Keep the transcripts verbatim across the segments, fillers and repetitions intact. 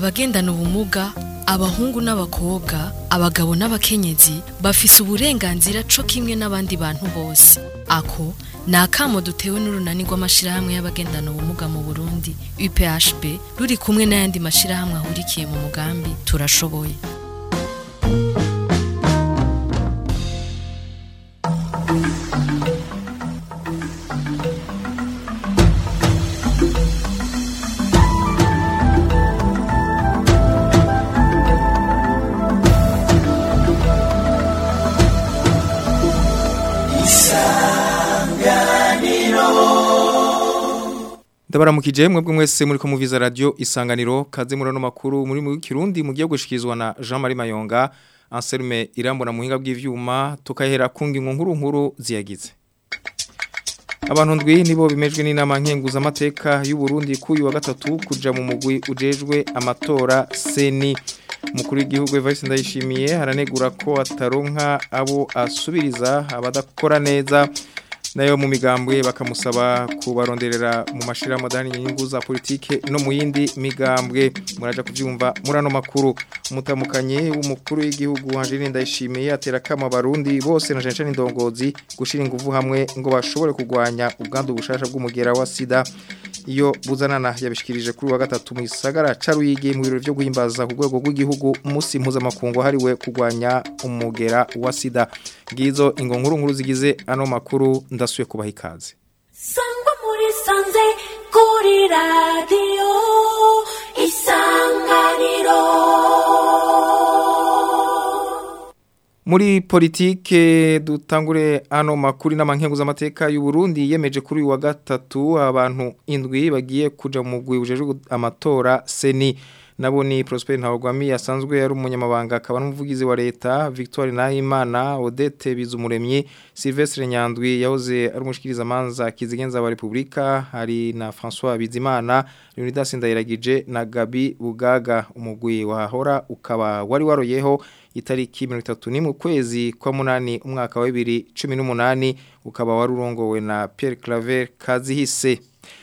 abagendana ubumuga, abahungu n'abakobwa, abagabo n'abakenyezi bafise uburenganzira co kimwe n'abandi bantu bose. Ako ni akamo dutewe n'urunani rw'amashirahamwe y'abagendana ubumuga mu Burundi U P H B ruri kumwe n'ayandi mashirahamwe ahurikiye mu mugambi turashoboye. Ndabaramukije mwebwe mwese muri ko muviza radio Isanganiro kaze murano makuru muri mu Kirundi mugiye gushikizwa na Jean-Marie Mayonga Anselme Irambona muhinga bw'ivyuma tukahera kungi nkuru nkuru ziyagize. Abantu ndwi nibo bimejwe n'inama nkenguza amateka y'u Burundi kuyu wa gatatu kuja mu mugwi ujejwe amatora Seni. Mukuru w'igihugu Evariste Ndayishimiye haranegura ko ataronka abo asubiriza abadakora neza. Nayo mu migambwe bakamusaba kubaronderera mu mashira modani nyingu za politike no mu yindi migambwe muraja kuvyumva murano makuru umutamukanye w'umukuru w'igihugu Angeline Ndayishimiye atera kama barundi bose na jencane indongozi gushira inguvu hamwe ngo bashobore kugwanya ubwandu bushasha bw'umugera wa sida iyo buzanana yabishikirije kuri wa gatatu mu isagara caruyige mu birori byo guhimbaza ku rwego rw'igihugu umunsi mpuzamakungu hariwe kugwanya umugera wa sida ngizo ingo nkuru nkuru zigize ano makuru ndasuye kubaha ikaze. Sangwa muri sanze kuri radio Isanganiro. Muri politike dutangure ano makuru n'amankenguza amateka y'u Burundi yemeje kuri wa gatatu abantu indwi bagiye kuja mu mugwi ujejwe amatora Seni. Nabo ni Prosper Ntawagwami asanzwe yari umunyamabanga akaba n'umuvugizi wa leta Victoire Nahimana Odette Bizumuremyi Sylvestre Nyandwi yahoze ari umushikiriza manza kizigenza wa Republika hari na François Bizimana Leonidas Ndayiragije na Gabi Bugaga umugwi wahora ukaba wari waroyeho itariki mirongo itatu n'imwe ukwezi kwa munani umwaka wa bibiri na cumi n'umunani ukaba warurongowe na Pierre Claver Kazihise.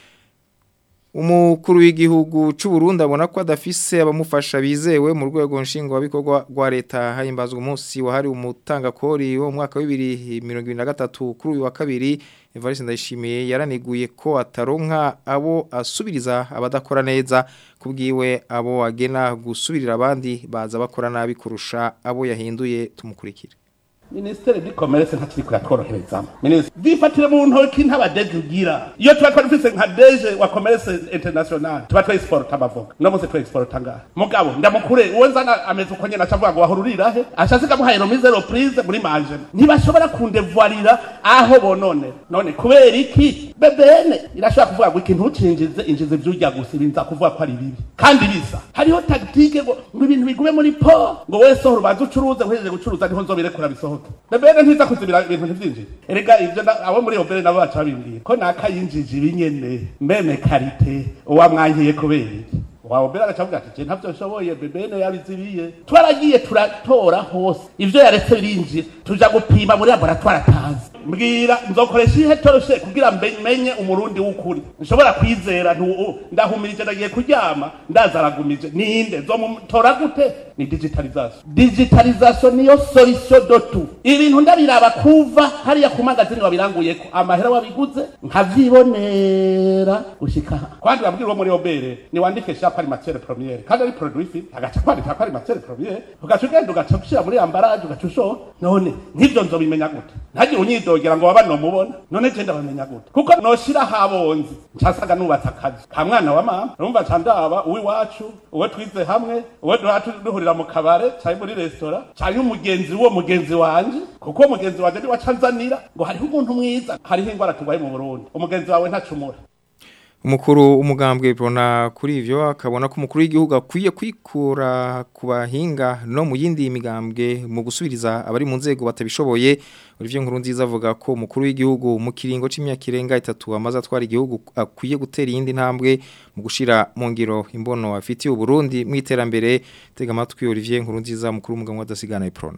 Umukuru w'igihugu c'u Burundi abona ko adafise abamufasha bizewe mu rwego nshingo wabikorwa rwa leta hahimbazwa umunsi wahari umutanga kori wo mwaka wa bibiri na mirongo ibiri na gatatu kuri uyu wa kabiri Evariste Ndayishimiye yaraniguye ko ataronka abo asubiriza abadakora neza kubwiwe abo agena gusubirira abandi baza bakora nabi kurusha abo yahinduye tumukurikira. Ministere di commerce ntakiri kuratworohereza. Ministere bifatire mu ntoki ntabadeje ugira. Iyo tuba twafise nka deje wa commerce international. Tuba twa export abavoka. No muse twa export anga. Mugabo ndamukure uwonzana ameze uko nyene acavuga ngo wahururira he. Ashasika muhaye romise reprise muri manje. Ntibashobora kundevoirira aho bonone. None kubera iki? Bebene irashobora kuvuga ngo ikintu ucinjize injize vyurya gusibinza kuvuga ko ari bibi. Kandi bisa. Hariho tactique ngo ibintu bigume muri po ngo wese urubaza ucuruze uhejeje gucuruza niho nzobire kurabisohoka. Bebene ntiza kuzibira ibintu ntivyinjije. Erega ivyo abo muri obere nabo baca bimbwira ko nakayinjije ibinyene mbeme karite uwamwankiye kubera wa obere agacavuga ati ntavyo nshoboye bebene yabizibiye twaragiye turatora hose ivyo yaretse birinjira tuja gupima muri laboratoire atazi mbwira nzokoresha ihe toroshe kugira menye umurundi w'ukuri nshobora kwizera ndahumirije ndagiye kuryama ndazaragumije ninde zomutora gute ni digitalization digitalization niyo solution de tout ibintu ndabiraba kuva hariya ku magazine wabiranguye ko amahera wabiguze nkavyibonera gushika kwandi babwira muri obere ni wandike shapa ari matière première kandi ari produit fin agaca kwandika ko ari matière première ugacugenda ugacushira muri ambalage ugacusho none nk'ivyo nzobimenya gute ntagira unyidogera ngo wabano mubona none je ndabamenya gute kuko noshira habonzi ncasaga nubatsa akazi ka mwana wa mama urumva candaba uwi wacu uwe twize hamwe uwe duhatu duhurira mu kabare cyari muri restaurant cyari umugenzi wo mugenzi wanje kuko mugenzi wanje ni wacanzanira ngo hariho umuntu mwiza hariho ingwara tubaye mu Burundi umugenzi wawe ntacumura. Umukuru umugambwe bona kuri ivyo akabona ko umukuru w'igihugu akwiye kwikura kubahinga no mu yindi migambwe mu gusubiriza abari mu nzego batabishoboye. Olivier Nkurunziza avuga ko umukuru w'igihugu mu kiringo c'imyaka irenga itatu amaze atwara igihugu akwiye gutera iyindi ntambwe mu gushira mu ngiro imbono afitiye u Burundi mu iterambere. Tega amatwi Olivier Nkurunziza mukuru w'umugambwe w'adasigana iprona.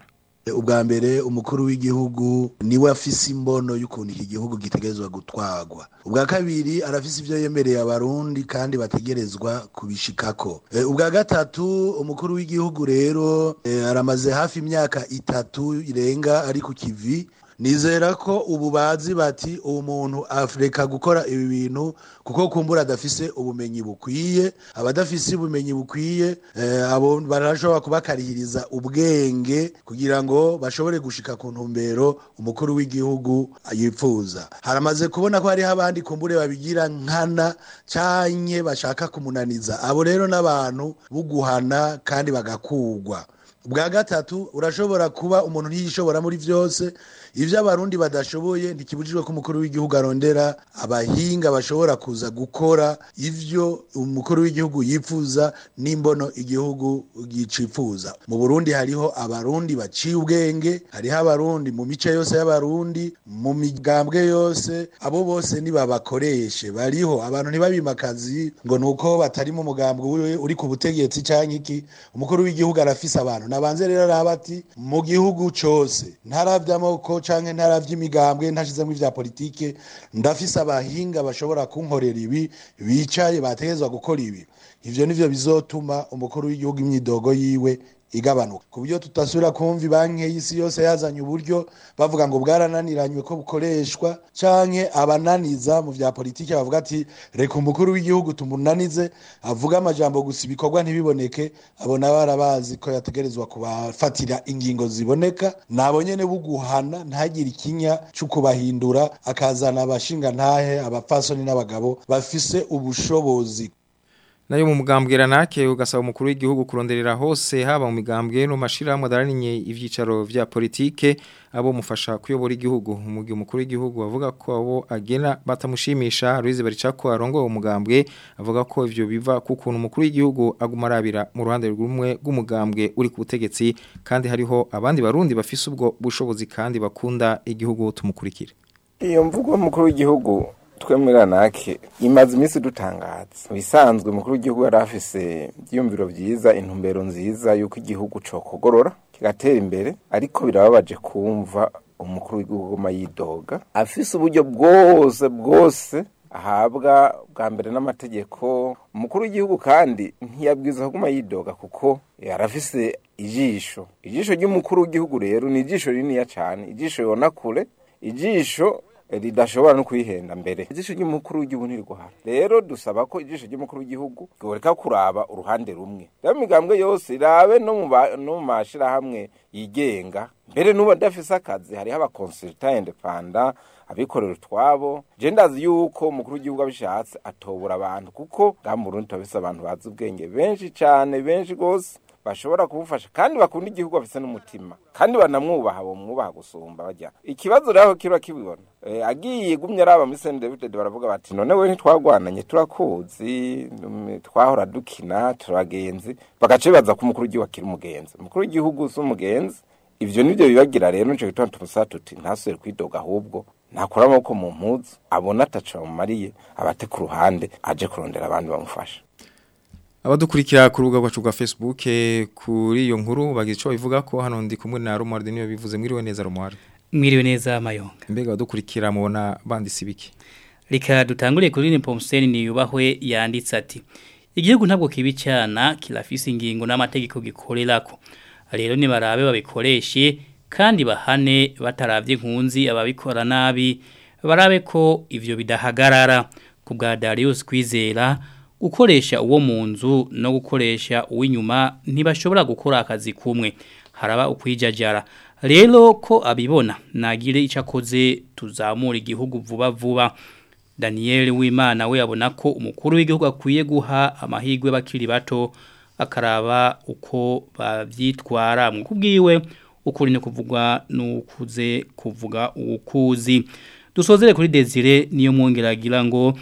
ubwa mbere umukuru w'igihugu niwe afise imbono y'ukuntu iki gihugu gitegerezwa gutwagwa. Ubwa kabiri arafise ivyo yemereye abarundi kandi bategerezwa kubishikako. E, ubwa gatatu umukuru w'igihugu rero e, aramaze hafi imyaka itatu irenga ari ku kivi. Nizera ko ubu bazi bati uwo muntu Afrika gukora ibi bintu kuko kumbura adafise ubumenyi bukwiye, abadafise ubumenyi bukwiye eh, abo barashobora kubakarihiriza ubwenge kugira ngo bashobore gushika ku ntumbero umukuru w'igihugu yifuza. Haramaze kubona ko hari abandi kumbure babigira nkana canye bashaka kumunaniza. Abo rero n'abantu buguhana kandi bagakugwa. Ubwa gatatu urashobora kuba umuntu ntiyishobora muri vyose, ivyo abarundi badashoboye ntikibujijwe ko umukuru w'igihugu arondera abahinga bashobora kuza gukora ivyo umukuru w'igihugu yifuza n'imbono igihugu gicifuza. Mu Burundi hariho abarundi baciye ubwenge, hariho abarundi mu mice yose y'abarundi, mu migambwe yose, abo bose ni babakoreshe. Bariho abantu ntibabimakazi ngo nuko batari mu mugambwe uri ku butegetsi canke iki. Umukuru w'igihugu arafise abantu nabanze rero arabati mu gihugu cyose ntaravyamoko canke ntaravy'imigambwe ntashizemo ivya politike, ndafise abahinga bashobora kunkorera ibi bicaye bategezwa gukora ibi. Ivyo nivyo bizotuma umukuru w'igihugu imyidogo yiwe igabanuka, ku buryo tutasubira kumva banki y'isi yose yazanye uburyo bavuga ngo bwarananiranywe ko bukoreshwa, canke abananiza mu vya politike bavuga ati reka umukuru w'igihugu tumunanize avuga amajambo gusa ibikorwa ntibiboneke. Abona barabazi ko yategerezwa kubafatira ingingo ziboneka, nabo nyene buguhana ntagire ikinya cyo kubahindura, akazana abashinga ntahe abapfasoni n'abagabo bafise ubushobozi. Nayo mu mugambwe ranake ugasaba umukuru w'igihugu kuronderera hose haba mu migambwe no mashirahamwe adaranije ivyicaro vya politike abo mufasha kuyobora igihugu. Umugi umukuru w'igihugu avuga ko abo agena batamushimisha. Louise Baricako arongoye umugambwe avuga ko ivyo biva kukuntu umukuru w'igihugu aguma arabira mu ruhande rumwe rw'umugambwe uri ku butegetsi, kandi hariho abandi barundi bafise ubwo bushobozi kandi bakunda igihugu. Tumukurikira. Iyo mvugo umukuru w'igihugu twemera nake imaze iminsi dutangaza. Bisanzwe umukuru w'igihugu yarafise byumviro byiza, intumbero nziza yuko igihugu cokogorora kigatera imbere, ariko birababaje kumva umukuru w'igihugu mayidoga afise uburyo bwose bwose ahabwa bwa mbere n'amategeko. Umukuru w'igihugu kandi ntiyabwiza kuguma yidoga kuko yarafise ijisho. Ijisho ry'umukuru w'igihugu rero ni ijisho rinini cyane, ijisho yona kure, ijisho ridashobora no kwihenda mbere. Ijisho ry'umukuru w'igihugu ntiriguhara. Rero dusaba ko ijisho ry'umukuru w'igihugu goreka kuraba uruhande rumwe. Rero migambwe yose irabe no mu no mashira hamwe yigenga. Mbere nuba dafise akazi hari haba consultant independent abikorera twabo. Je ndazi yuko umukuru w'igihugu abishatse atobura abantu kuko gamurundi tabise abantu bazi ubwenge benshi cyane, benshi gose bashobora kubufasha kandi bakunda igihugu bafise n'umutima kandi banamwubaha bo mwubaha gusumba bajya. Ikibazo rero kiro kibibona e, agiye gumye araba muri Saint David baravuga bati none we ntitwagwananye turakuzi twahora dukina turagenzi, bagace baza ku mukuru w'igihugu akiri umugenzi. Umukuru w'igihugu s'umugenzi. Ivyo nivyo bibagira rero nje gitwa tumusatu tuti ntasubire kwidoga, ahubwo nakora amaboko mu mpuzu abona ataca mu mariye abate ku ruhande aje kurondera abandi bamufasha. Abadukurikira ku rubuga rwacu rwa Facebook kuri iyo nkuru bagize ico bivuga ko hano ndi kumwe na Romuald niyo bivuze. Mwiriwe neza Romuald. Mwiriwe neza Mayonga. Mbega badukurikira mubona banditse ibiki? Reka dutangure kuri Pomseni ni yubahwe yanditse ati igihugu ntabwo kibi cyana kirafise ingingo n'amategeko gikorerako. Rero ni barabe babikoreshe kandi bahane bataravye nkunzi ababikora nabi, barabe ko ivyo bidahagarara. Ku bwa Darius Kwizera gukoresha uwo munzu no gukoresha uw'inyuma ntibashobora gukora akazi kumwe, haraba ukwijajara. Rero ko abibona nagire icakoze tuzamura igihugu vuba vuba. Daniel Wimana we abona ko umukuru w'igihugu akwiye guha amahigwe bakiri bato akaraba uko bavyitwara. Mu kubwiwe ukuri ne kuvugwa nukuze kuvuga ukuzi. Dusozere kuri Desire niyo mwongeragira ngo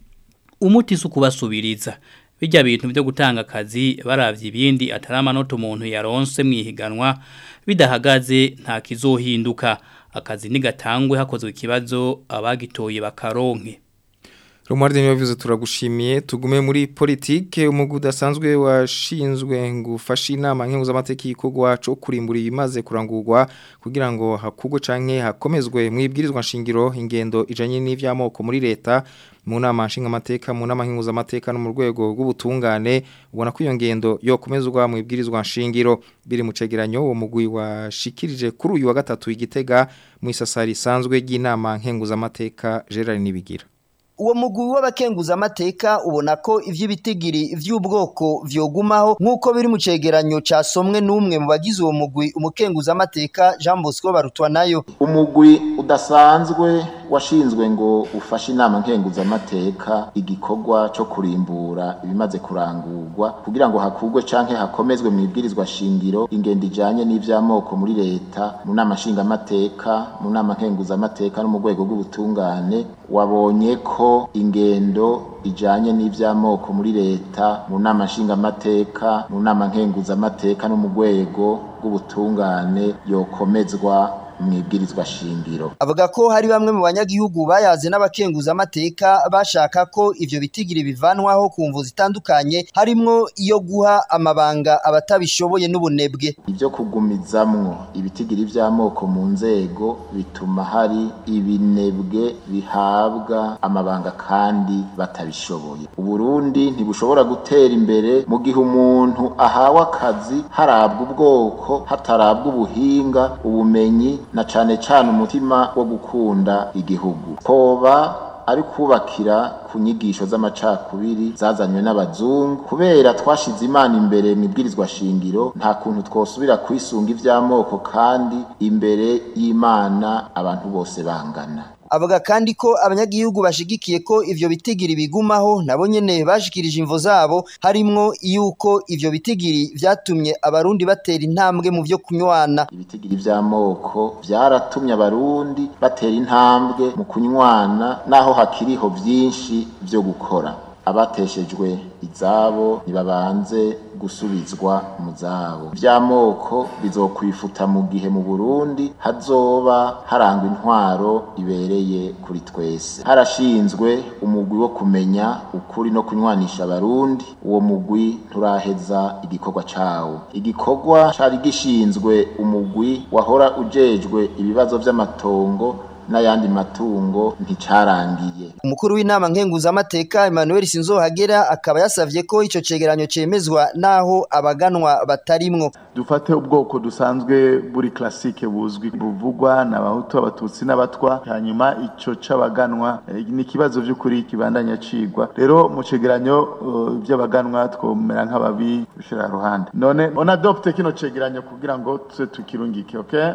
umuti sukubasubiriza bijya bintu byo gutanga akazi baravye ibindi atarama noto umuntu yaronse mwihiganwa bidahagaze nta kizohinduka. Akazi ni gatangwe hakozwe ikibazo abagitoye bakaronke. Romuald Niyobizo turagushimiye tugume muri politike umugwi udasanzwe washinzwe ngufasha inama nkenguza amategeko gwaco kurimbura ibimaze kurangurwa kugira ngo hakugwe canke hakomezwe mwibwirizwa nshingiro ingendo ijanye n'ivyamoko muri leta mu nama nshinga amateka mu nama nkenguza amateka no mu rwego rw'ubutungane ubona ko iyo ngendo yokomezwa mu ibwirizwa nshingiro biri mu cegeranyo uwo mugwi washikirije kuri uyu wa gatatu igitega mu isasari sanzwe y'inama nkenguza amateka Gerard Nibigira. Uwo mugwi w'abakenguza amateka ubona ko ivy'ibitigiri vy'ubwoko vyogumaho nkuko biri mu cegeranyo casomwe n'umwe mu bagize uwo mugwi umukenguza amateka Jean Bosco Barutwa nayo. Umugwi udasanzwe washinzwe ngo ufashe inama nkenguza amateka igikorwa cyo kurimbura ibimaze kurangurwa kugira ngo hakugwe canke hakomezwe mu ibwirizwa shingiro ingendo ijanye n'ivyamoko muri leta mu nama nshinga amateka mu nama nkenguza amateka no mu rwego rw'ubutungane wabonye ko ingendo ijanye n'ivyamoko muri leta mu nama nshinga amateka mu nama nkenguza amateka no mu rwego rw'ubutungane yokomezwa mwibwirizwa shingiro. Avuga ko hari bamwe mu banyagihugu bayaze n'abakenguza amateka bashaka ko ivyo bitigiri bivanwaho ku mvu zitandukanye harimwo iyo guha amabanga abatabishoboye n'ubunebwe. Ivyo kugumizamwo ibitigiri vy'amoko mu nzego bituma hari ibinebwe bihabwa amabanga kandi batabishoboye. Uburundi ntibushobora gutera imbere mu gihe umuntu ahawe akazi harabwa ubwoko hatarabwa ubuhinga ubumenyi na cane cane umutima wo gukunda igihugu. Koba ari kubakira ku nyigisho z'amacakubiri zazanywe n'abazungu kubera twashize Imana imbere mu ibwirizwa shingiro nta kuntu twosubira kwisunga ivy'amoko kandi imbere y'Imana abantu bose bangana. Avuga kandi ko abanyagihugu bashigikiye ko ivyo bitigiri bigumaho nabo nyene bashikirije imvo zabo harimwo yuko ivyo bitigiri vyatumye abarundi batera intambwe mu vyo kunywana. Ibitigiri vy'amoko vyaratumye abarundi batera intambwe mu kunywana naho hakiriho vyinshi vyo gukora. Abateshejwe izabo nibabanze gusubizwa mu zabo. Vy'amoko bizokwifuta mu gihe mu Burundi hazoba harangwa intwaro ibereye kuri twese. Harashinzwe umugwi wo kumenya ukuri no kunywanisha abarundi. Uwo mugwi turaheza igikorwa cawo. Igikorwa cari gishinzwe umugwi wahora ujejwe ibibazo vy'amatongo n'ayandi matungo nticarangiye. Umukuru w'inama nkenguza amateka Emmanuel Sinzohagera akaba yasavye ko ico cegeranyo cemezwa naho abaganwa batarimwo. Dufate ubwoko dusanzwe buri classique buzwi buvugwa n'abahutu abatutsi n'abatwa hanyuma ico c'abaganwa e, ni kibazo vy'ukuri kibandanya cigwa. Rero mu cegeranyo uh, by'abaganwa twomera nk'ababi bishira ruhande. None on adopte kino cegeranyo kugira ngo tuse tukirungike, okay?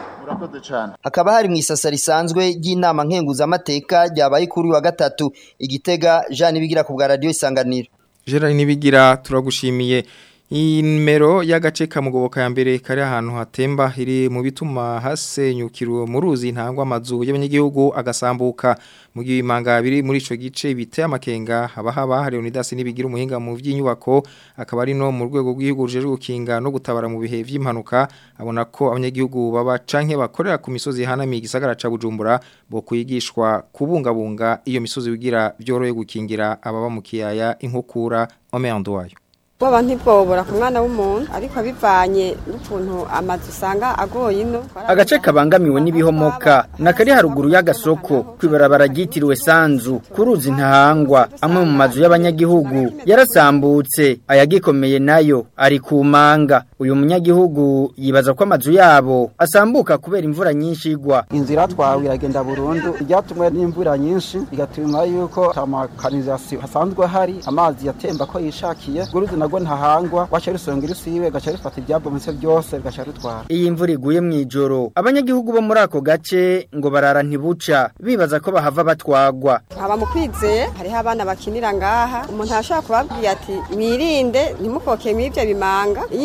Hakaba hari mwisasa risanzwe y'inama nkenguza amateka ryabaye kuri wa gatatu igitega Jean Nibigira ku bwa radio Isanganiro. Gerard Nibigira turagushimiye. Imero y'agace kamugoboka ya mbere kari ahantu hatemba iri mu bituma hasenyukirwa mu ruzi ntangwa amazu y'abanyagihugu agasambuka mu gihe imanga biri muri ico gice biteye amakenga haba haba hari Unidas Nibigira umuhinga mu vy'inyubako akaba ari no mu rwego rw'igihugu ruje gukinga no gutabara mu bihe vy'impanuka abona ko abanyagihugu baba canke bakorera ku misozi hanamiye igisagara ca Bujumbura bo kuyigishwa kubungabunga iyo misozi bigira byoroye gukingira ababa mu kiyaya inkukura Omeando wayo. Baba ntibwobora ku mwana w'umuntu ariko abivanye n'ukuntu amazu usanga agoye ino. Agace kabangamiwe n'ibihomoka nakari haruguru y'agasoko kwibarabara ryitiriwe Sanzu kuruzi ntahangwa amwe mu mazu y'abanyagihugu yarasambutse ayagikomeye nayo ari kumanga. Uyu munyagihugu yibaza ko amazu yabo asambuka kubera imvura nyinshi igwa. Inzira twawe iragenda burundu ryatumwe n'imvura nyinshi bigatuma yuko amakanizasi hasanzwe hari amazi yatemba ko yishakiye guruzi nago ntahangwa wacha rusongera usiwe gacha rufata ibyabo munsi byose gacha rutwara. Iyi mvura iguye mu ijoro abanyagihugu bo muri ako gace ngo barara ntibuca bibaza ko bahava batwagwa. Aba mu kwizeye hari abana bakinira ngaha umuntu ashaka kubabwira ati mwirinde ntimukoke mw'ibyo bimanga iyi imvura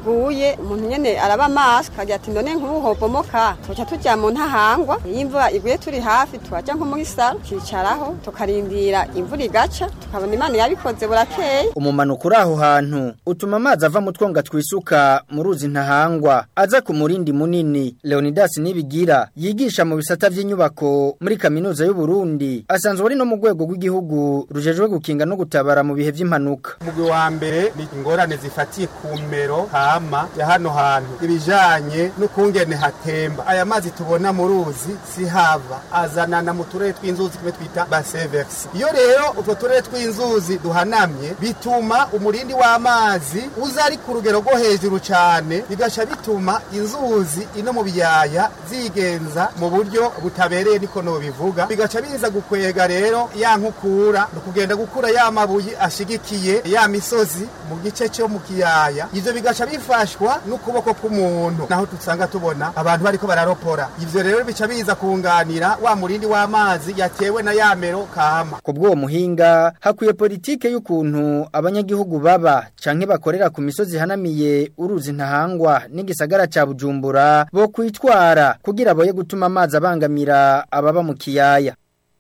iguye umuntu nyene araba maso kagira ati none nk'ubu hobomoka tuca tuja mu ntahangwa iyo imvura iguye turi hafi tukaja nko muri saro twicaraho tukarindira imvura igaca tukabona Imana yabikoze burakeye. Umumanuko uri aho hantu utuma amazi ava mu twonga twisuka mu ruzi ntahangwa aza ku murindi munini. Leonidas Nibigira yigisha mu bisata by'inyubako muri kaminuza y'u Burundi asanzwe ari no mu rwego rw'igihugu rujejwe gukinga no gutabara mu bihe by'impanuka. Mugwi wa mbere ni ingorane zifatiye ku mero hama ya hano hantu ibijanye n'ukungene hatemba aya mazi tubona mu ruzi si hava azanana mu turere tw'inzuzi kimwe twita baseverse. Iyo rero utwo turere tw'inzuzi duhanamye bituma umurindi w'amazi uza ari ku rugero rwo hejuru cyane bigasha bituma inzuzi ino mu biyaya zigenza mu buryo butabereye niko no bivuga bigaca biza gukwega rero ya nkukura no kugenda gukura ya mabuye ashigikiye ya misozi mu gice cyo mu kiyaya ivyo bigaca bifashwa n'ukuboko k'umuntu naho tusanga tubona abantu bariko bararopora ivyo rero bica biza kunganira wa murindi w'amazi yatewe na yamero kama. Kubwo muhinga hakwiye politike y'ukuntu abanyagihugu baba canke bakorera ku misozi hanamiye uruzi ntahangwa n'igisagara ca Bujumbura bo kwitwara kugira boye gutuma amazi abangamira ababa mu kiyaya.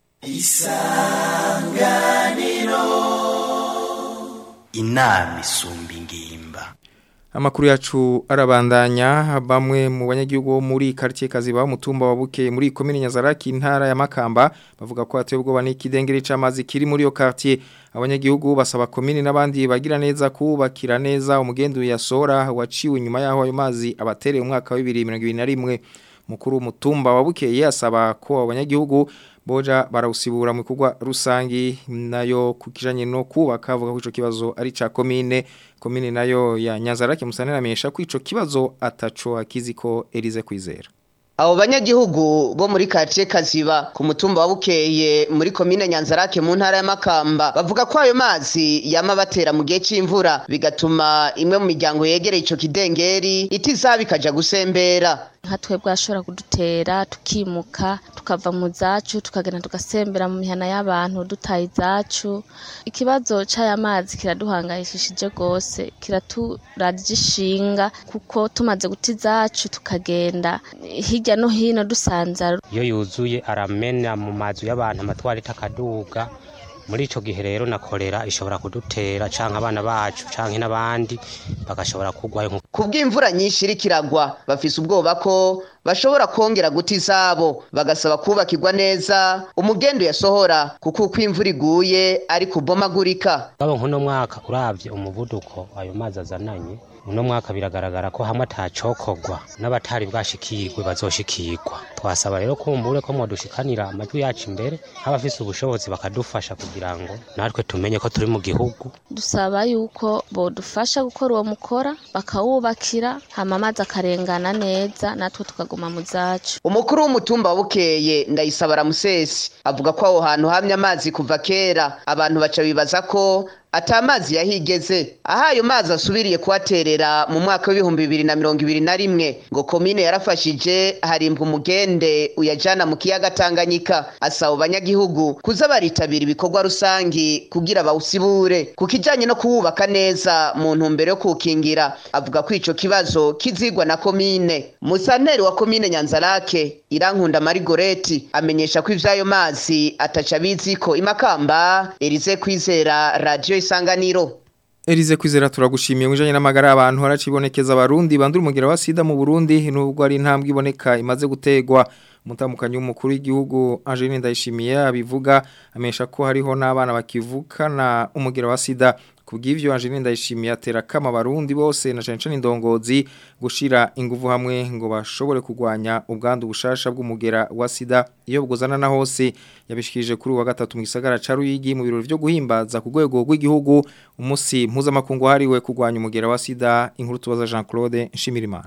Isanganiro inama isumba ingimba. Amakuru yacu arabandanya bamwe mu banyagihugu bo muri quartier Kaziba mutumba wa Bukeye muri komine Nyazaraki intara ya Makamba bavuga ko ateye ubwoba n'ikidengeri c'amazi kiri muri yo quartier. Abanyagihugu basaba komine n'abandi bagira neza kubakira neza umugendu yasora waciwe inyuma yaho ayo mazi abatereye umwaka wa bibiri na mirongo ibiri na rimwe. Mukuru w'umutumba wa Bukeye asaba ko abanyagihugu boja barawusibura mu kugwa rusangi nayo kukijanye no kubaka avuga ko ico kibazo ari ca komine komine nayo ya Nyazarake musaniramisha ko ico kibazo ataco akiziko Elize Kwizera. Abo banyagihugu bo muri quartier Kaziba ku mutumba wa Bukeye muri komine Nyanzarake mu ntara ya Makamba bavuga ko ayo mazi yama batera mu gihe c'imvura bigatuma imwe mu miryango yegereye ico kidengeri itizaba ikaja gusembera. Nka twebwe ashobora kudutera tukimuka tukava mu zacu tukagenda tugasembera mu mihana y'abantu dutaye izacu. Ikibazo c'aya mazi kiraduhangayishije gose kiraturaje ishinga kuko tumaze guta izacu tukagenda hirya no hino dusanza. Iyo yuzuye aramena mu mazu y'abantu amatwari takaduga muri ico gihe rero nakorera ishobora kudutera canke abana bacu canke n'abandi bagashobora kugwayo. Kubw'imvura nyinshi irikiragwa bafise ubwoba ko bashobora kongera guta izabo bagasaba kubakirwa neza umugendo yasohora kuko uko imvura iguye ari kubomagurika. Babo nkuno mwaka uravye umuvuduko ayo mazi azananye uno mwaka biragaragara ko hamwe atacokogwa n'abatari bwashikirwe bazoshikirwa. Twasaba rero kumbure ko modushikanira amajwi yacu imbere abafise ubushobozi bakadufasha kugira ngo natwe tumenye ko turi mu gihugu. Dusaba yuko bodufasha gukora uwo mukora bakawubakira hama amazi akarengana neza natwe tukaguma mu zacu. Umukuru w'umutumba wa Bukeye Ndayisaba Ramusesi avuga ko aho hantu hamye amazi kuva kera abantu baca bibaza ko atamazi yahigeze aha ayo mazi asubiriye kuhaterera mu mwaka w'ibihumbi bibiri na mirongo ibiri na rimwe ngo komine yarafashije harimba umugende uyajana mu kiyaga Tanganyika. Asaba abanyagihugu kuza baritabira ibikorwa rusangi kugira bawusibure kukijanye no kuwubaka neza mu ntumbero yo kukingira. Avuga ko ico kibazo kizigwa na komine. Musanteri wa komine Nyanzarake Irankunda Marigoreti amenyesha ko ivyayo mazi ataca biziko Imakamba. Elize Kwizera, Radio Isanganiro. Elize Kwizera turagushimiye mwijanye n'amagara abantu haracibonekeza abarundi bandura umugera wa sida mu Burundi nubwo ari intambwe iboneka imaze gutegwa. Mutamukanyi w'umukuru w'igihugu Angeline Ndayishimiye abivuga amesha ko hariho n'abana bakivukana umugera wa sida. Kubw'ivyo Angeline Ndayishimiye atera kama abarundi bose na cane cane indongozi gushira inguvu hamwe ngo bashobore kugwanya ubwandu bushasha bw'umugera wa sida iyo bugozana na hose. Yabishikije kuri wa gatatu mu gisagara ca Ruyigi mu birori byo guhimbaza ku rwego rw'igihugu umunsi mpuzamakungu hariwe kugwanya umugera wa sida. Inkuru tubaza Jean Claude Nshimirimana.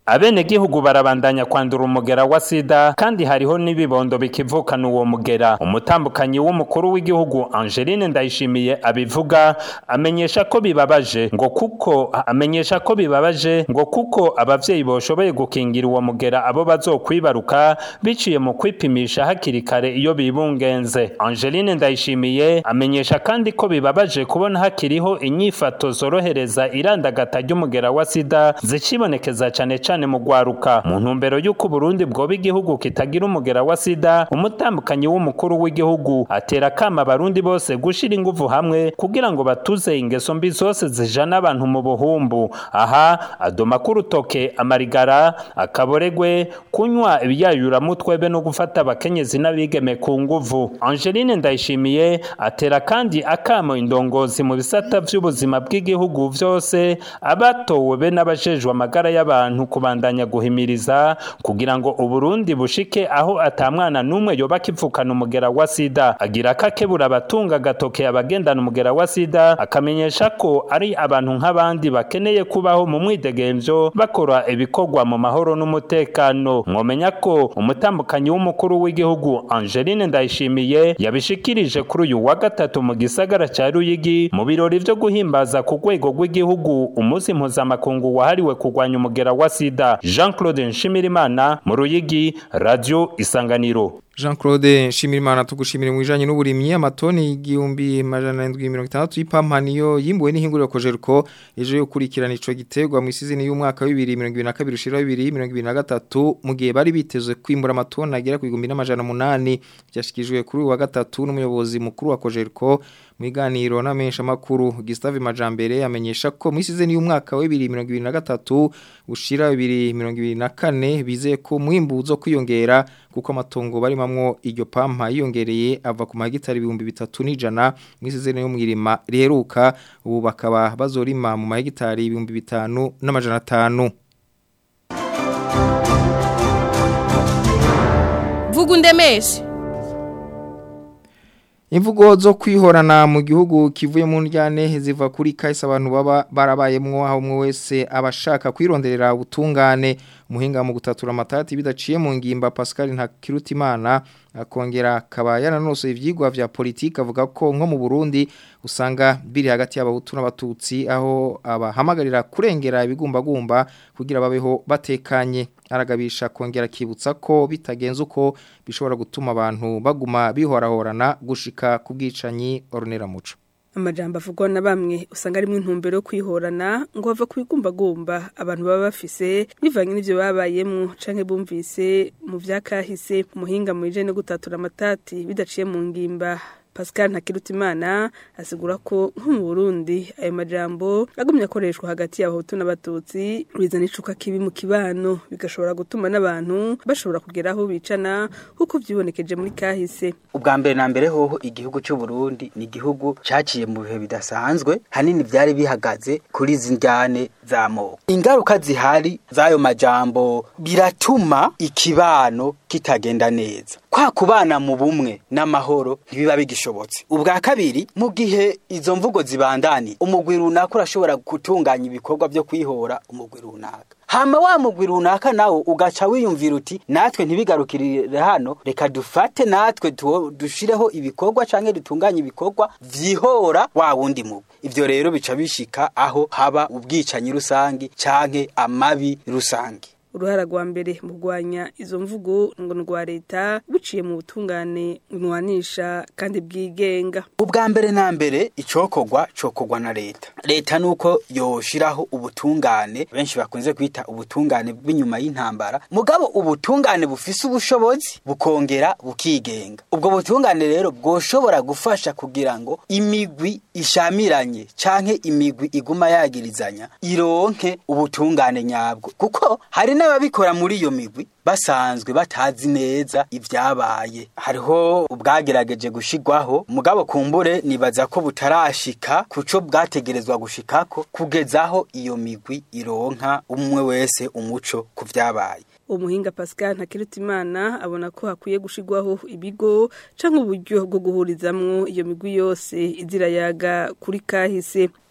abenegihugu barabandanya kwandura umugera wa sida kandi hariho n'ibibondo bikivukana uwo mugera. Umutambukanyi w'umukuru w'igihugu Angeline Ndayishimiye abivuga amenyesha ko bibabaje ngo kuko amenyesha ko bibabaje ngo kuko abavyeyi boshoboye gukingira uwo mugera abo bazokwibaruka biciye mu kwipimisha hakiri kare iyo bibungenze. Angeline Ndayishimiye amenyesha kandi ko bibabaje kubona hakiriho inyifato zorohereza irandagata ry'umugera wa sida zicibonekeza cane cane mu gwaruka. Mu ntumbero y'uko Burundi bwoba igihugu kitagira umugera wa sida, umutambukanyi w'umukuru w'igihugu atera kama abarundi bose gushira inguvu hamwe kugira ngo batuze ingeso mbi zose zijana abantu mu buhumbu. Aha adoma kurutoke amarigara, akaboregwe, kunywa ibiyayura mutwe be no gufata abakenyezi n'abigeme ku nguvu. Angeline Ndayishimiye atera kandi akamo indongozi mu bisata vy'ubuzima bw'igihugu vyose, abatowe be n'abajejwe amagara y'abantu kubandanya guhimiriza kugira ngo Uburundi bushike aho atamwana numwe yoba kivukana umugera wa sida. Agira kakebura abatunga gatoke abagendana umugera wa sida, akamenyesha ko ari abantu nk'abandi bakeneye kubaho mu mwidegemvyo bakora ibikorwa mu mahoro n'umutekano. Mwomenya ko umutambukanyi w'umukuru w'igihugu Angeline Ndayishimiye yabishikirije kuri uyu wa gatatu mu gisagara ca Ruyigi mu birori vyo guhimbaza ku rwego rw'igihugu umunsi mpuzamakungu wahariwe kurwanya umugera wa sida. Jean-Claude Nshimirimana mu Ruyigi, Radio Isanganiro. Jean-Claude Nshimirimana tugushimire mu bijanye n'uburimyi. Amatoni igihumbi amajana indwi mirongo itandatu y'ipampaniyo yimbuwe n'ihinguriro Kojerko ejo yo kurikirana ico giterwa mu isizini y'umwaka wa bibiri na mirongo ibiri na kabiri ushira bibiri na mirongo ibiri na gatatu mu gihe bari bitezwe kwimbura amatoni agera ku igihumbi n'amajana umunani. Byashikijwe kuri uyu wa gatatu n'umuyobozi mukuru wa Kojerko mwiganiro na mesha makuru Gustave Majambere amenyesha ko mu isizeni y'umwaka wa bibiri na mirongo ibiri na gatatu ushira bibiri na mirongo ibiri na kane bizeye ko mwimbu uzo kwiyongera kuko amatongo bari mamwo iryo pampa yiyongereye ava ku magitari ibihumbi bitatu n'ijana mu isizeni yo mwirima riheruka, ubu bakaba bazorima mu magitari ibihumbi bitanu n'amajana atanu. Vugundemeshe Imvugo zo kwihorana mu gihugu kivuye mu njyane ziva kuri kahise abantu baba barabayemwo aho umwe wese abashaka kwironderera ubutungane. Umuhinga mu gutatura amatati bidaciye mu ngimba Pascal Ntakirutimana akongera akaba yananose ivyigwa vya politika avuga ko nko mu Burundi usanga biri hagati y'abahutu n'abatutsi aho abahamagarira kurengera ibigumbagumba kugira babeho batekanye. Aragabisha kongera kibutsa ko bitagenze uko bishobora gutuma abantu baguma bihorahorana gushika kubwicanyi. Ornera Muco. Amajambo avugwa na bamwe usanga ari mu ntumbero yo kwihorana ngo bava kwigumbagumba abantu baba bafise bivanye n'ivyo babayemwo canke bumvise mu vyakahise. Umuhinga mu bijanye no gutatura amatati bidaciye mu ngimba Pascal Ntakirutimana asigura ko nko mu Burundi ayo majambo agumye akoreshwa hagati y'abahutu n'abatutsi bizana icuka kibi mu kibano bigashobora gutuma n'abantu bashobora kugeraho bicana kuko vyibonekeje muri kahise. Ubwa mbere na mbere hoho igihugu cy'u Burundi ni igihugu caciye mu bihe bidasanzwe, hanini byari bihagaze kuri zinjyane z'amoko. Ingaruka zihari z'ayo majambo biratuma ikibano kitagenda neza. Kwa kubana mu bumwe n'amahoro ntibiba bigishobotse. Ubwa kabiri mu gihe izo mvugo zibandani umugwi runaka urashobora gutunganya ibikorwa byo kwihora umugwi runaka. Hama wa mugwi runaka nawo ugaca wiyumvira uti natwe ntibigarukirire hano, reka dufate natwe dushireho ibikorwa canke dutunganye ibikorwa vyihora wa wundi mugwi. Ivyo rero bica bishika aho haba ubwicanyi rusangi canke amabi rusangi. Uruhara rwa mbere mu gwanya izo mvugo ngo n'rwa leta buciye mu butungane unwanisha kandi bwigenga. Ubwa mbere na mbere icokogwa cokogwa na leta. Leta nuko yoshiraho ubutungane benshi bakunze kwita ubutungane bw'inyuma y'intambara. Mugabo ubutungane bufise ubushobozi bukongera bukigenga. Ubwo butungane rero bwoshobora gufasha kugira ngo imigwi ishamiranye canke imigwi iguma yagirizanya ironke ubutungane nyabwo. Kuko hari n'ababikora muri iyo migwi basanzwe batazi neza ivyabaye. Hariho ubwagerageje gushigwaho mugabo kumbure nibaza ko butarashika kuco bwategerezwa gushikako kugezaho iyo migwi ironka umwe wese umuco kuvyabaye. Umuhinga Pascal Ntakirutimana abona ko hakwiye gushigwaho ibigo canke uburyo bwo guhurizamwo iyo migwi yose izira yaga kuri kahise.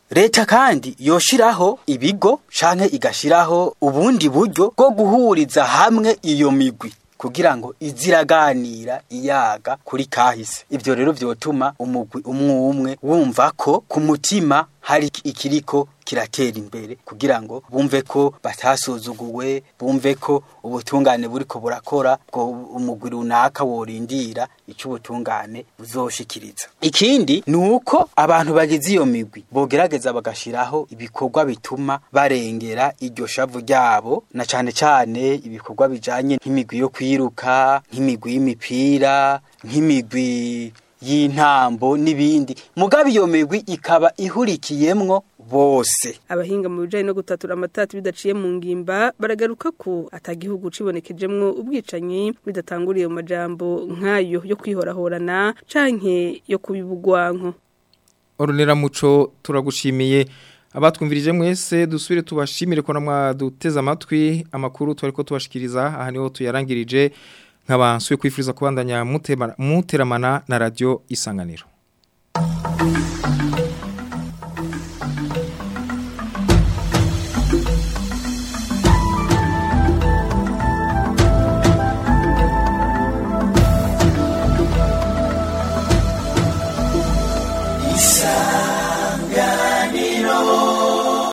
leta kandi yoshiraho ibigo canke igashiraho ubundi buryo bwo guhuriza hamwe iyo migwi kugira ngo iziraganira iyaga kuri kahise. Ivyo rero vyotuma umugwi umwe umwe wumva ko ku mutima hari ikiriko kiratera imbere kugira ngo bumve ko batasuzuguwe, bumve ko ubutungane buriko burakora, ko umugwi runaka worindira ico ubutungane buzoshikiriza. Ikindi nuko abantu bagize iyo migwi bogerageza bagashiraho ibikorwa bituma barengera iryo shavu ryabo, na cane cane ibikorwa bijanye nk'imigwi yo kwiruka, nk'imigwi y'imipira, nk'imigwi y'intambo n'ibindi. Mugabe iyo migwi ikaba ihurikiyemwo bose. Abahinga mu bijanye no gutatura amatati bidaciye mu ngimba baragaruka ko atagihugu cibonekejemwo ubwicanyi bidatanguriye mu majambo nkayo yo kwihorahorana canke yo kubibugwanko. Ornera Muco turagushimiye. Abatwumvirije mwese dusubire tubashimire ko namwa duteza amatwi amakuru twariko tubashikiriza aha niho tuyarangirije nkabansuye kwifuriza kubandanya muteramana na radio Isanganiro.